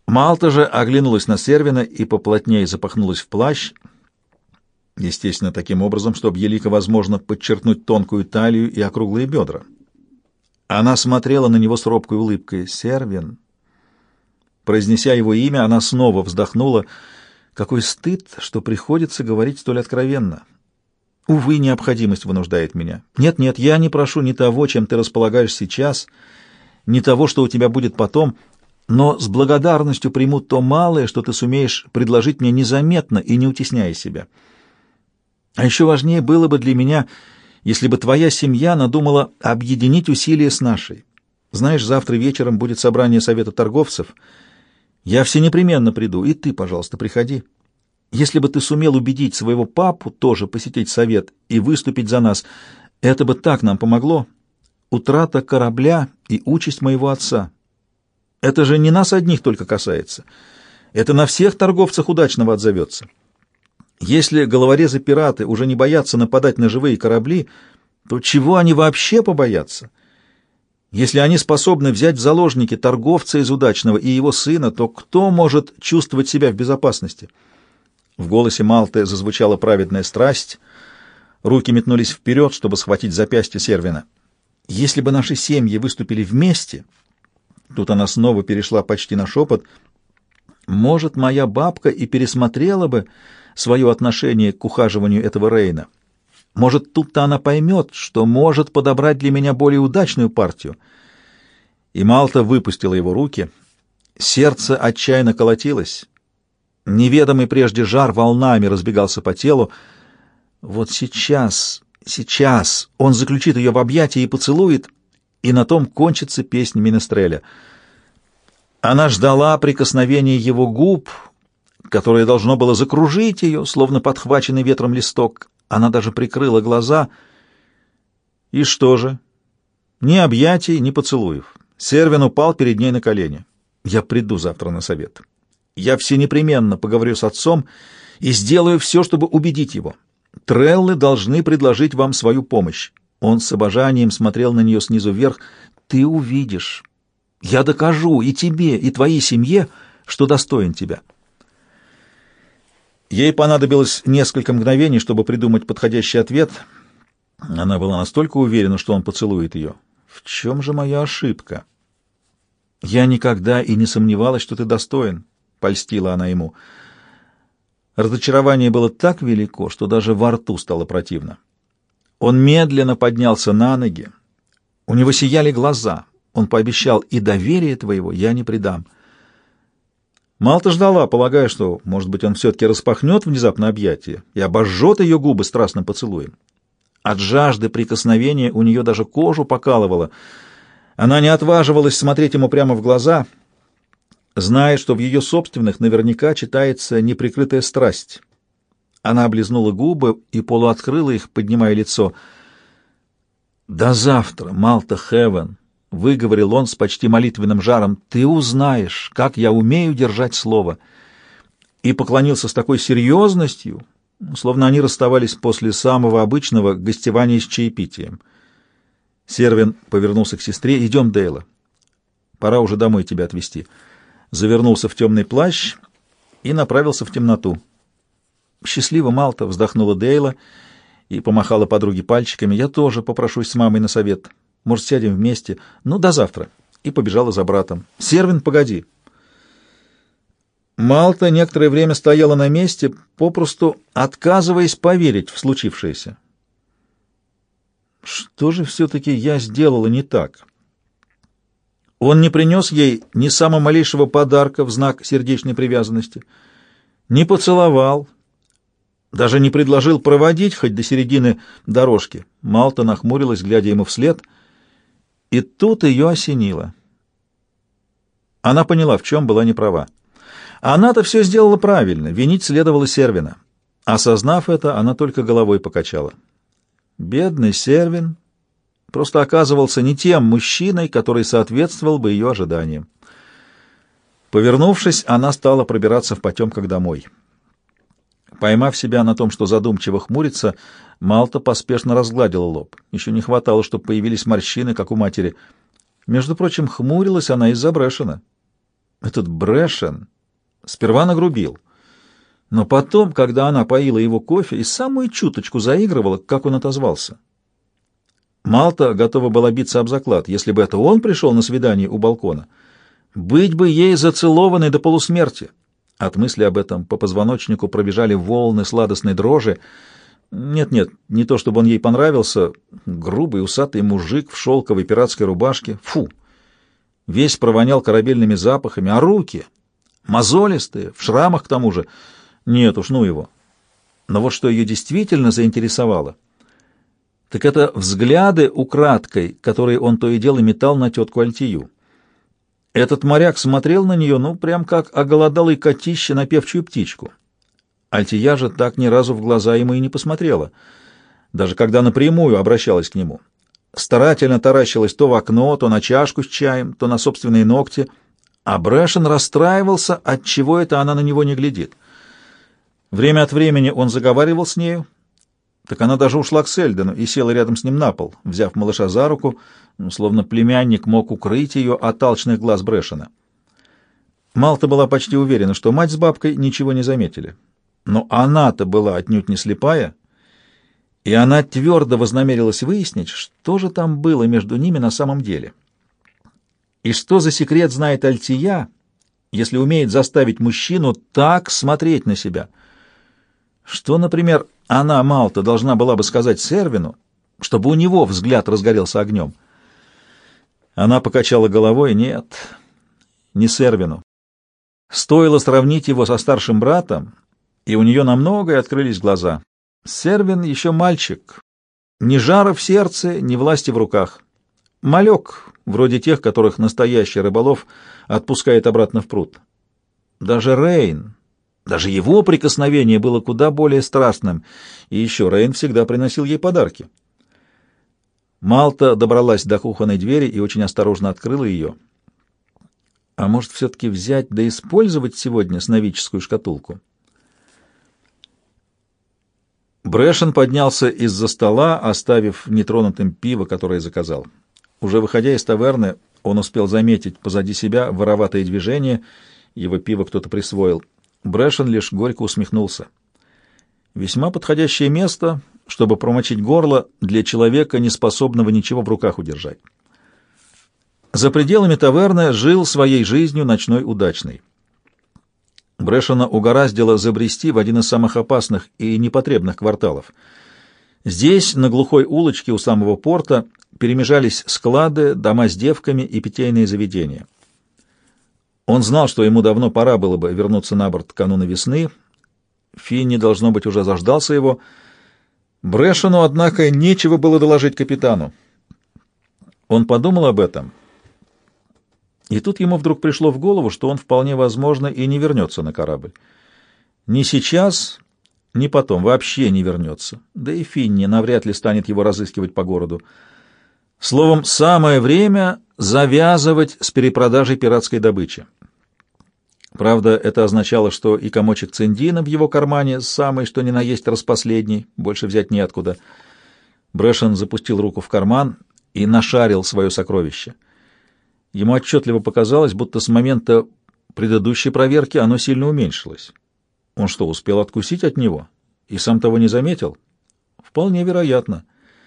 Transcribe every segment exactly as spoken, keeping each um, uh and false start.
Малта же оглянулась на Сервина и поплотнее запахнулась в плащ, естественно, таким образом, чтобы елико возможно подчеркнуть тонкую талию и округлые бедра. Она смотрела на него с робкой улыбкой. «Сервин». Произнеся его имя, она снова вздохнула. Какой стыд, что приходится говорить столь откровенно. Увы, необходимость вынуждает меня. Нет-нет, я не прошу ни того, чем ты располагаешь сейчас, ни того, что у тебя будет потом, но с благодарностью приму то малое, что ты сумеешь предложить мне незаметно и не утесняя себя. А еще важнее было бы для меня, если бы твоя семья надумала объединить усилия с нашей. Знаешь, завтра вечером будет собрание совета торговцев. Я все непременно приду, и ты, пожалуйста, приходи. Если бы ты сумел убедить своего папу тоже посетить совет и выступить за нас, это бы так нам помогло. Утрата корабля и участь моего отца. Это же не нас одних только касается. Это на всех торговцах удачного отзовется. Если головорезы-пираты уже не боятся нападать на живые корабли, то чего они вообще побоятся? Если они способны взять в заложники торговца из удачного и его сына, то кто может чувствовать себя в безопасности? В голосе Малты зазвучала праведная страсть. Руки метнулись вперед, чтобы схватить запястье Сервина. Если бы наши семьи выступили вместе, тут она снова перешла почти на шепот, может, моя бабка и пересмотрела бы свое отношение к ухаживанию этого Рейна. Может, тут-то она поймет, что может подобрать для меня более удачную партию. И Малта выпустила его руки. Сердце отчаянно колотилось. Неведомый прежде жар волнами разбегался по телу. Вот сейчас, сейчас он заключит ее в объятия и поцелует, и на том кончится песня Менестреля. Она ждала прикосновения его губ, которое должно было закружить ее, словно подхваченный ветром листок. Она даже прикрыла глаза. И что же? Ни объятий, ни поцелуев. Сервин упал перед ней на колени. «Я приду завтра на совет. Я все непременно поговорю с отцом и сделаю все, чтобы убедить его. Треллы должны предложить вам свою помощь». Он с обожанием смотрел на нее снизу вверх. «Ты увидишь. Я докажу и тебе, и твоей семье, что достоин тебя». Ей понадобилось несколько мгновений, чтобы придумать подходящий ответ. Она была настолько уверена, что он поцелует ее. «В чем же моя ошибка?» «Я никогда и не сомневалась, что ты достоин», — польстила она ему. Разочарование было так велико, что даже во рту стало противно. Он медленно поднялся на ноги. У него сияли глаза. Он пообещал: «И доверие твоего я не предам». Малта ждала, полагая, что, может быть, он все-таки распахнет внезапно объятие и обожжет ее губы страстным поцелуем. От жажды прикосновения у нее даже кожу покалывало. Она не отваживалась смотреть ему прямо в глаза, зная, что в ее собственных наверняка читается неприкрытая страсть. Она облизнула губы и полуоткрыла их, поднимая лицо. «До завтра, Малта Хевен», — выговорил он с почти молитвенным жаром, — «ты узнаешь, как я умею держать слово». И поклонился с такой серьезностью, словно они расставались после самого обычного гостевания с чаепитием. Сервин повернулся к сестре. «Идем, Дейла. Пора уже домой тебя отвезти». Завернулся в темный плащ и направился в темноту. «Счастливо, Малта», — вздохнула Дейла и помахала подруге пальчиками. «Я тоже попрошусь с мамой на совет. Может, сядем вместе? Ну, до завтра». И побежала за братом. «Сервин, погоди». Малта некоторое время стояла на месте, попросту отказываясь поверить в случившееся. Что же все-таки я сделала не так? Он не принес ей ни самого малейшего подарка в знак сердечной привязанности, не поцеловал, даже не предложил проводить хоть до середины дорожки. Малта нахмурилась, глядя ему вслед, и тут ее осенило. Она поняла, в чем была неправа. Она-то все сделала правильно, винить следовало Сервина. Осознав это, она только головой покачала. Бедный Сервин просто оказывался не тем мужчиной, который соответствовал бы ее ожиданиям. Повернувшись, она стала пробираться в потемках домой. Поймав себя на том, что задумчиво хмурится, Малта поспешно разгладила лоб. Еще не хватало, чтобы появились морщины, как у матери. Между прочим, хмурилась она из-за Брэшена. Этот Брэшен сперва нагрубил, но потом, когда она поила его кофе, и самую чуточку заигрывала, как он отозвался. Малта готова была биться об заклад, если бы это он пришел на свидание у балкона. Быть бы ей зацелованной до полусмерти. От мысли об этом по позвоночнику пробежали волны сладостной дрожи. Нет-нет, не то чтобы он ей понравился. Грубый, усатый мужик в шелковой пиратской рубашке. Фу! Весь провонял корабельными запахами, а руки мозолистые, в шрамах к тому же. Нет уж, ну его. Но вот что ее действительно заинтересовало, так это взгляды украдкой, которые он то и дело метал на тетку Альтию. Этот моряк смотрел на нее, ну, прям как оголодалый котище на певчую птичку. Альтия же так ни разу в глаза ему и не посмотрела, даже когда напрямую обращалась к нему. Старательно таращилась то в окно, то на чашку с чаем, то на собственные ногти, а Брэшен расстраивался, отчего это она на него не глядит. Время от времени он заговаривал с нею, так она даже ушла к Сельдену и села рядом с ним на пол, взяв малыша за руку, словно племянник мог укрыть ее от алчных глаз Брэшена. Малта была почти уверена, что мать с бабкой ничего не заметили. Но она-то была отнюдь не слепая, и она твердо вознамерилась выяснить, что же там было между ними на самом деле. И что за секрет знает Альтия, если умеет заставить мужчину так смотреть на себя? Что, например, она, Малта, должна была бы сказать Сервину, чтобы у него взгляд разгорелся огнем? Она покачала головой. Нет, не Сервину. Стоило сравнить его со старшим братом, и у нее на многое открылись глаза. Сервин еще мальчик. Ни жара в сердце, ни власти в руках. Малек, вроде тех, которых настоящий рыболов отпускает обратно в пруд. Даже Рейн, даже его прикосновение было куда более страстным, и еще Рейн всегда приносил ей подарки. Малта добралась до кухонной двери и очень осторожно открыла ее. А может, все-таки взять да использовать сегодня сновидческую шкатулку? Брэшен поднялся из-за стола, оставив нетронутым пиво, которое заказал. Уже выходя из таверны, он успел заметить позади себя вороватые движения, его пиво кто-то присвоил. Брэшен лишь горько усмехнулся. Весьма подходящее место, чтобы промочить горло для человека, не способного ничего в руках удержать. За пределами таверны жил своей жизнью ночной удачный. Брэшена угораздило забрести в один из самых опасных и непотребных кварталов. Здесь, на глухой улочке у самого порта, перемежались склады, дома с девками и питейные заведения. Он знал, что ему давно пора было бы вернуться на борт кануна весны. Финни, должно быть, уже заждался его. Брэшену, однако, нечего было доложить капитану. Он подумал об этом, и тут ему вдруг пришло в голову, что он вполне возможно и не вернется на корабль. Ни сейчас, ни потом вообще не вернется. Да и Финни навряд ли станет его разыскивать по городу. Словом, самое время завязывать с перепродажей пиратской добычи. Правда, это означало, что и комочек циндина в его кармане, самый что ни на есть распоследний, больше взять неоткуда. Брэшен запустил руку в карман и нашарил свое сокровище. Ему отчетливо показалось, будто с момента предыдущей проверки оно сильно уменьшилось. Он что, успел откусить от него и сам того не заметил? Вполне вероятно.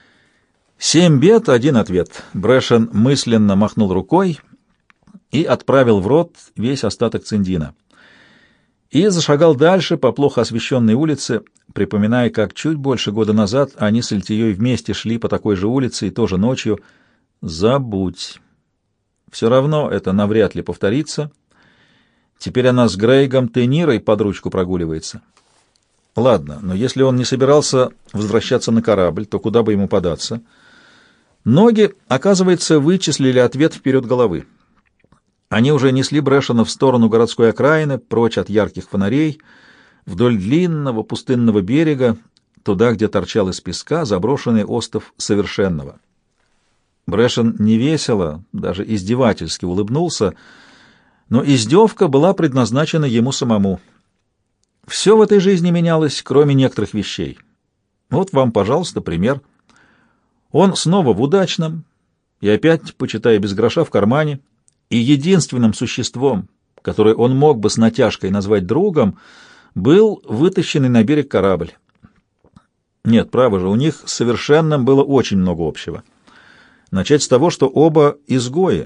Семь бед, один ответ. Брэшен мысленно махнул рукой и отправил в рот весь остаток циндина. И зашагал дальше по плохо освещенной улице, припоминая, как чуть больше года назад они с Альтией вместе шли по такой же улице и тоже ночью. Забудь. Все равно это навряд ли повторится. Теперь она с Грейгом Тенирой под ручку прогуливается. Ладно, но если он не собирался возвращаться на корабль, то куда бы ему податься? Ноги, оказывается, вычислили ответ вперед головы. Они уже несли Брэшена в сторону городской окраины, прочь от ярких фонарей, вдоль длинного пустынного берега, туда, где торчал из песка заброшенный остов Совершенного. Брэшен невесело, даже издевательски улыбнулся, но издевка была предназначена ему самому. Все в этой жизни менялось, кроме некоторых вещей. Вот вам, пожалуйста, пример. Он снова в удачном, и опять, почитая без гроша в кармане, и единственным существом, который он мог бы с натяжкой назвать другом, был вытащенный на берег корабль. Нет, право же, у них с совершенным было очень много общего. Начать с того, что оба изгои.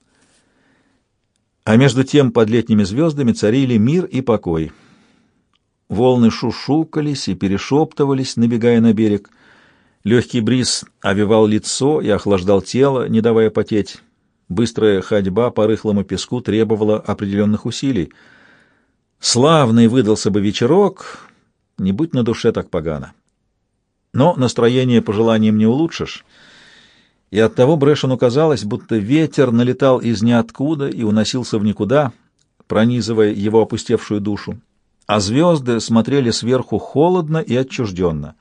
А между тем под летними звездами царили мир и покой. Волны шушукались и перешептывались, набегая на берег. Легкий бриз овевал лицо и охлаждал тело, не давая потеть. Быстрая ходьба по рыхлому песку требовала определенных усилий. Славный выдался бы вечерок, не будь на душе так погано. Но настроение по желаниям не улучшишь, и оттого Брэшену казалось, будто ветер налетал из ниоткуда и уносился в никуда, пронизывая его опустевшую душу, а звезды смотрели сверху холодно и отчужденно.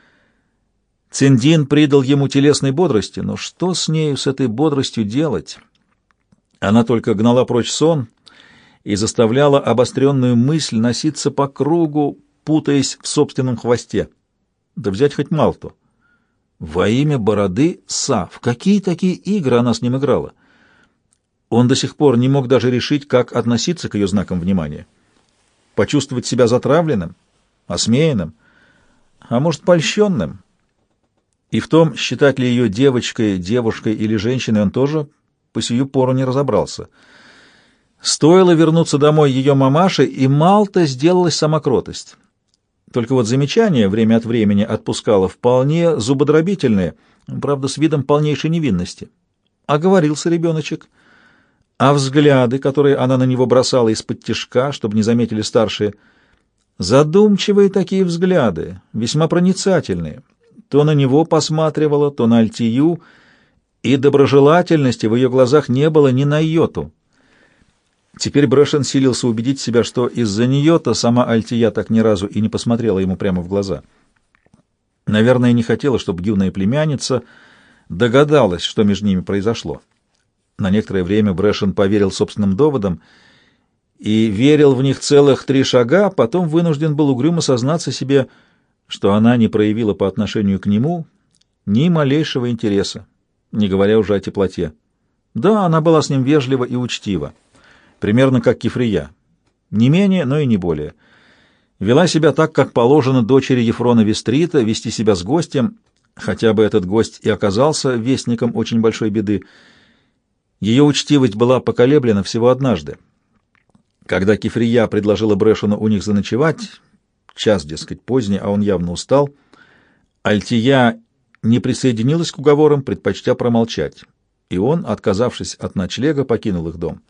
Циндин придал ему телесной бодрости, но что с нею, с этой бодростью делать? Она только гнала прочь сон и заставляла обостренную мысль носиться по кругу, путаясь в собственном хвосте. Да взять хоть Малту. Во имя бороды Сав, какие такие игры она с ним играла? Он до сих пор не мог даже решить, как относиться к ее знакам внимания. Почувствовать себя затравленным, осмеянным, а может, польщенным. И в том, считать ли ее девочкой, девушкой или женщиной, он тоже по сию пору не разобрался. Стоило вернуться домой ее мамаше, и Малта сделалась сама кротость. Только вот замечания время от времени отпускала вполне зубодробительные, правда, с видом полнейшей невинности. Оговорился ребеночек. А взгляды, которые она на него бросала из-под тишка, чтобы не заметили старшие, задумчивые такие взгляды, весьма проницательные. То на него посматривала, то на Альтию, и доброжелательности в ее глазах не было ни на йоту. Теперь Брэшен силился убедить себя, что из-за нее-то сама Альтия так ни разу и не посмотрела ему прямо в глаза. Наверное, не хотела, чтобы юная племянница догадалась, что между ними произошло. На некоторое время Брэшен поверил собственным доводам и верил в них целых три шага, потом вынужден был угрюмо сознаться себе, что она не проявила по отношению к нему ни малейшего интереса, не говоря уже о теплоте. Да, она была с ним вежлива и учтива, примерно как Кифрия, не менее, но и не более. Вела себя так, как положено дочери Ефрона Вестрита вести себя с гостем, хотя бы этот гость и оказался вестником очень большой беды. Ее учтивость была поколеблена всего однажды. Когда Кифрия предложила Брэшену у них заночевать, час, дескать, поздний, а он явно устал, Альтия не присоединилась к уговорам, предпочтя промолчать, и он, отказавшись от ночлега, покинул их дом.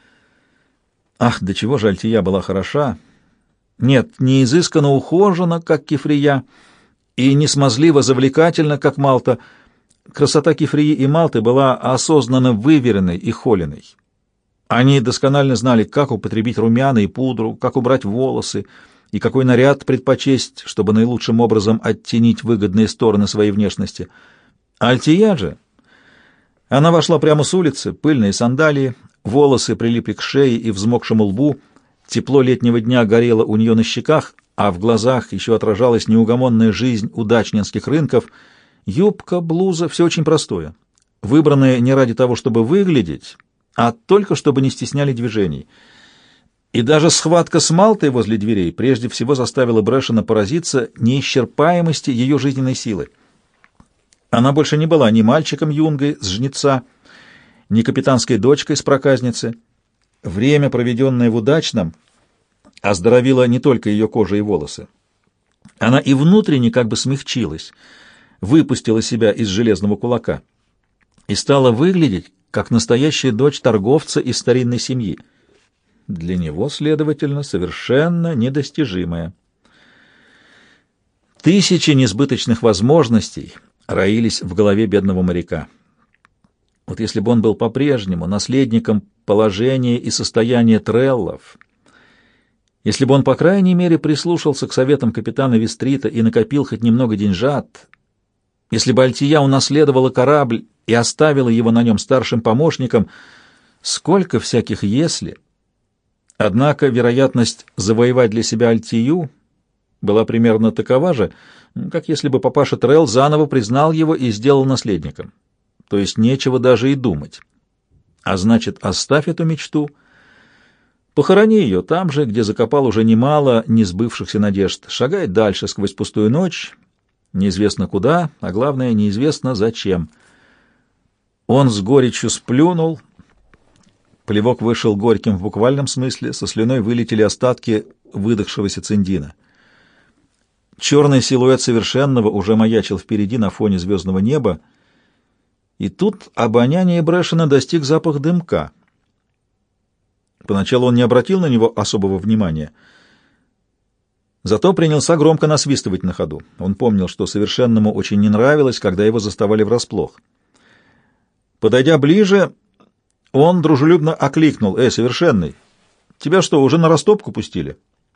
Ах, до чего же Альтия была хороша! Нет, не изысканно ухожена, как Кифрия, и не смазливо завлекательна, как Малта. Красота Кифрии и Малты была осознанно выверенной и холеной. Они досконально знали, как употребить румяна и пудру, как убрать волосы и какой наряд предпочесть, чтобы наилучшим образом оттенить выгодные стороны своей внешности. Альтия же... Она вошла прямо с улицы, пыльные сандалии, волосы прилипли к шее и взмокшему лбу, тепло летнего дня горело у нее на щеках, а в глазах еще отражалась неугомонная жизнь удачнинских рынков. Юбка, блуза — все очень простое, выбранное не ради того, чтобы выглядеть, а только чтобы не стесняли движений. И даже схватка с Малтой возле дверей прежде всего заставила Брэшена поразиться неисчерпаемости ее жизненной силы. Она больше не была ни мальчиком-юнгой с жнеца, ни капитанской дочкой с проказницы. Время, проведенное в удачном, оздоровило не только ее кожу и волосы. Она и внутренне как бы смягчилась, выпустила себя из железного кулака и стала выглядеть как настоящая дочь торговца из старинной семьи. Для него, следовательно, совершенно недостижимая. Тысячи несбыточных возможностей роились в голове бедного моряка. Вот если бы он был по-прежнему наследником положения и состояния Треллов, если бы он, по крайней мере, прислушался к советам капитана Вестрита и накопил хоть немного деньжат, если бы Альтия унаследовала корабль и оставила его на нем старшим помощником, сколько всяких «если». Однако вероятность завоевать для себя Альтию была примерно такова же, как если бы папаша Трелл заново признал его и сделал наследником. То есть нечего даже и думать. А значит, оставь эту мечту. Похорони ее там же, где закопал уже немало несбывшихся надежд. Шагай дальше сквозь пустую ночь, неизвестно куда, а главное, неизвестно зачем. Он с горечью сплюнул. Плевок вышел горьким в буквальном смысле, со слюной вылетели остатки выдохшегося циндина. Черный силуэт совершенного уже маячил впереди на фоне звездного неба, и тут обоняние Брэшена достиг запах дымка. Поначалу он не обратил на него особого внимания, зато принялся громко насвистывать на ходу. Он помнил, что совершенному очень не нравилось, когда его заставали врасплох. Подойдя ближе, он дружелюбно окликнул: «Эй, совершенный, тебя что, уже на растопку пустили?»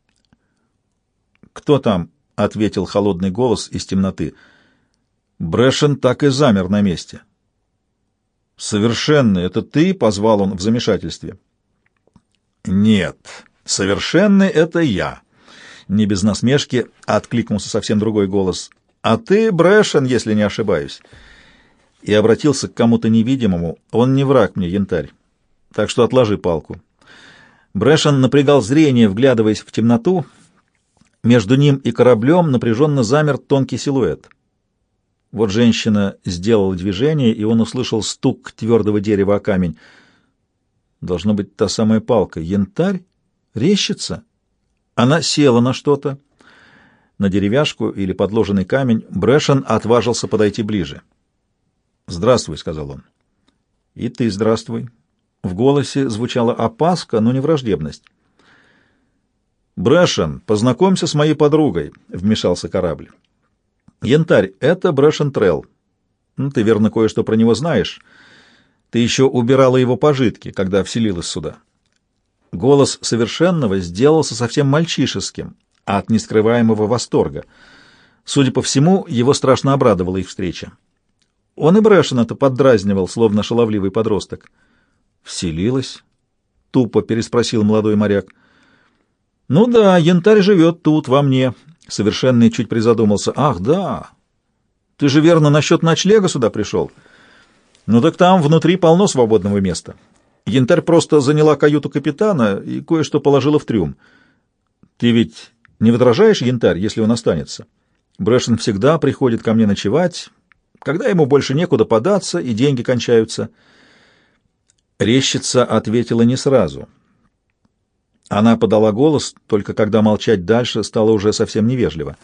«Кто там?» — ответил холодный голос из темноты. Брэшен так и замер на месте. «Совершенный, это ты?» — позвал он в замешательстве. «Нет, совершенный — это я», — не без насмешки откликнулся совсем другой голос. «А ты Брэшен, если не ошибаюсь». И обратился к кому-то невидимому: «Он не враг мне, Янтарь, так что отложи палку». Брэшен напрягал зрение, вглядываясь в темноту. Между ним и кораблем напряженно замер тонкий силуэт. Вот женщина сделала движение, и он услышал стук твердого дерева о камень. Должна быть та самая палка. Янтарь? Рещится? Она села на что-то, на деревяшку или подложенный камень. Брэшен отважился подойти ближе. «Здравствуй», — сказал он. «И ты здравствуй». В голосе звучала опаска, но не враждебность. «Брэшен, познакомься с моей подругой», — вмешался корабль. «Янтарь, это Брэшен Трелл. Ну, ты, верно, кое-что про него знаешь. Ты еще убирала его пожитки, когда вселилась сюда». Голос совершенного сделался совсем мальчишеским от нескрываемого восторга. Судя по всему, его страшно обрадовала их встреча. Он и Брэшена-то поддразнивал, словно шаловливый подросток. «Вселилась?» — тупо переспросил молодой моряк. «Ну да, Янтарь живет тут, во мне». Совершенный чуть призадумался. «Ах, да! Ты же, верно, насчет ночлега сюда пришел? Ну так там внутри полно свободного места. Янтарь просто заняла каюту капитана и кое-что положила в трюм. Ты ведь не возражаешь, Янтарь, если он останется? Брэшен всегда приходит ко мне ночевать, когда ему больше некуда податься и деньги кончаются». Рещица ответила не сразу. Она подала голос, только когда молчать дальше стало уже совсем невежливо.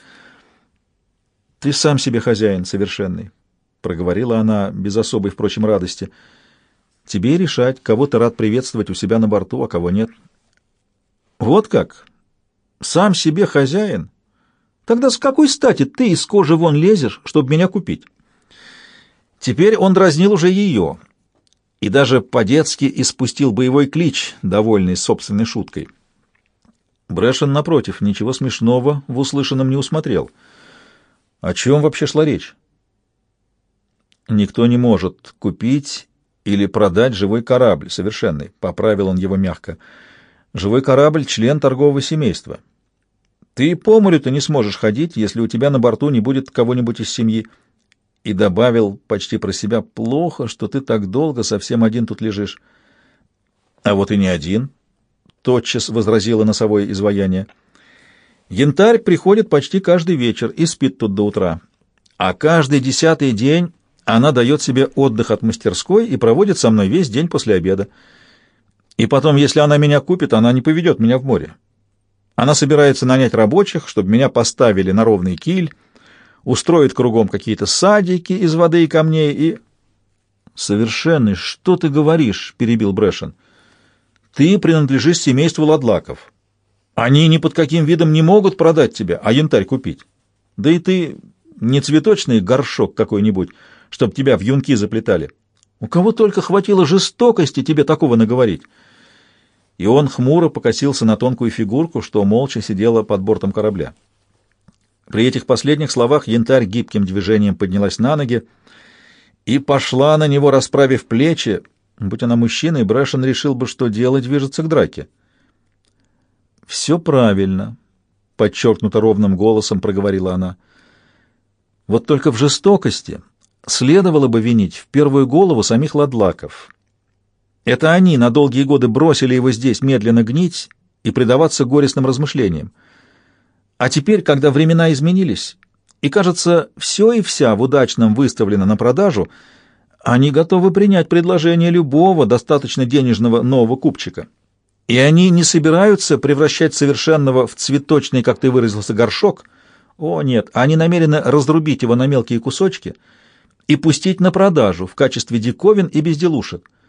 «Ты сам себе хозяин, совершенный», — проговорила она без особой, впрочем, радости. «Тебе решать, кого ты рад приветствовать у себя на борту, а кого нет». «Вот как? Сам себе хозяин? Тогда с какой стати ты из кожи вон лезешь, чтобы меня купить?» Теперь он дразнил уже ее и даже по-детски испустил боевой клич, довольный собственной шуткой. Брэшен, напротив, ничего смешного в услышанном не усмотрел. О чем вообще шла речь? «Никто не может купить или продать живой корабль, совершенный», — поправил он его мягко. «Живой корабль — член торгового семейства. Ты по морю-то не сможешь ходить, если у тебя на борту не будет кого-нибудь из семьи». И добавил почти про себя: «Плохо, что ты так долго совсем один тут лежишь». «А вот и не один», — тотчас возразило носовое изваяние. «Янтарь приходит почти каждый вечер и спит тут до утра, а каждый десятый день она дает себе отдых от мастерской и проводит со мной весь день после обеда. И потом, если она меня купит, она не поведет меня в море. Она собирается нанять рабочих, чтобы меня поставили на ровный киль, устроит кругом какие-то садики из воды и камней и...» «Совершенный, что ты говоришь?» — перебил Брэшен. «Ты принадлежишь семейству Ладлаков. Они ни под каким видом не могут продать тебя, а Янтарь купить. Да и ты не цветочный горшок какой-нибудь, чтоб тебя в юнки заплетали. У кого только хватило жестокости тебе такого наговорить». И он хмуро покосился на тонкую фигурку, что молча сидела под бортом корабля. При этих последних словах Янтарь гибким движением поднялась на ноги и пошла на него, расправив плечи. Будь она мужчиной, Брэшен решил бы, что дело движется к драке. «Все правильно», — подчеркнуто ровным голосом проговорила она. «Вот только в жестокости следовало бы винить в первую голову самих Ладлаков. Это они на долгие годы бросили его здесь медленно гнить и предаваться горестным размышлениям. А теперь, когда времена изменились, и, кажется, все и вся в удачном выставлено на продажу, они готовы принять предложение любого достаточно денежного нового купчика. И они не собираются превращать совершенного в цветочный, как ты выразился, горшок. О, нет, они намерены разрубить его на мелкие кусочки и пустить на продажу в качестве диковин и безделушек.